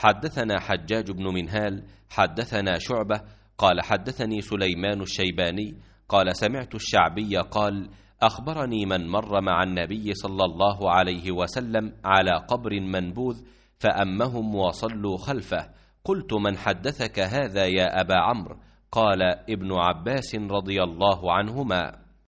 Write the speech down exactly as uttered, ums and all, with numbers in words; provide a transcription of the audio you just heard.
حدثنا حجاج بن منهال حدثنا شعبة قال حدثني سليمان الشيباني قال سمعت الشعبي قال أخبرني من مر مع النبي صلى الله عليه وسلم على قبر منبوذ فأمهم وصلوا خلفه. قلت من حدثك هذا يا أبا عمرو؟ قال ابن عباس رضي الله عنهما.